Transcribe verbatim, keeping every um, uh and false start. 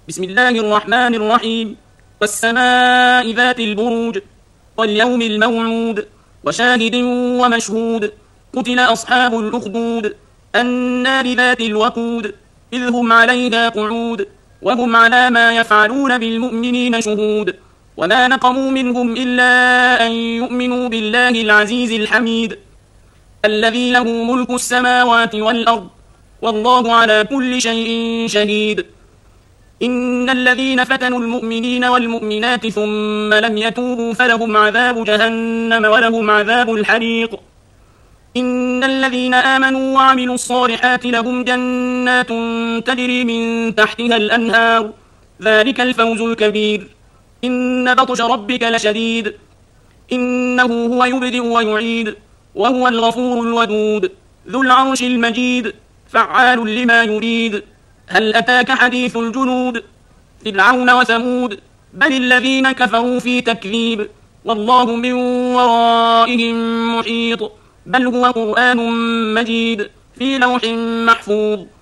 بسم الله الرحمن الرحيم. والسماء ذات البروج واليوم الموعود وشاهد ومشهود. قتل أصحاب الأخدود النار ذات الوقود إذ هم عليها قعود وهم على ما يفعلون بالمؤمنين شهود. وما نقموا منهم إلا أن يؤمنوا بالله العزيز الحميد الذي له ملك السماوات والأرض والله على كل شيء شهيد. إن الذين فتنوا المؤمنين والمؤمنات ثم لم يتوبوا فلهم عذاب جهنم ولهم عذاب الحريق. إن الذين آمنوا وعملوا الصالحات لهم جنات تجري من تحتها الأنهار ذلك الفوز الكبير. إن بطش ربك لشديد إنه هو يبدئ ويعيد وهو الغفور الودود ذو العرش المجيد فعال لما يريد. هل أتاك حديث الجنود فرعون وثمود بل الذين كفروا في تكذيب والله من ورائهم محيط بل هو قرآن مجيد في لوح محفوظ.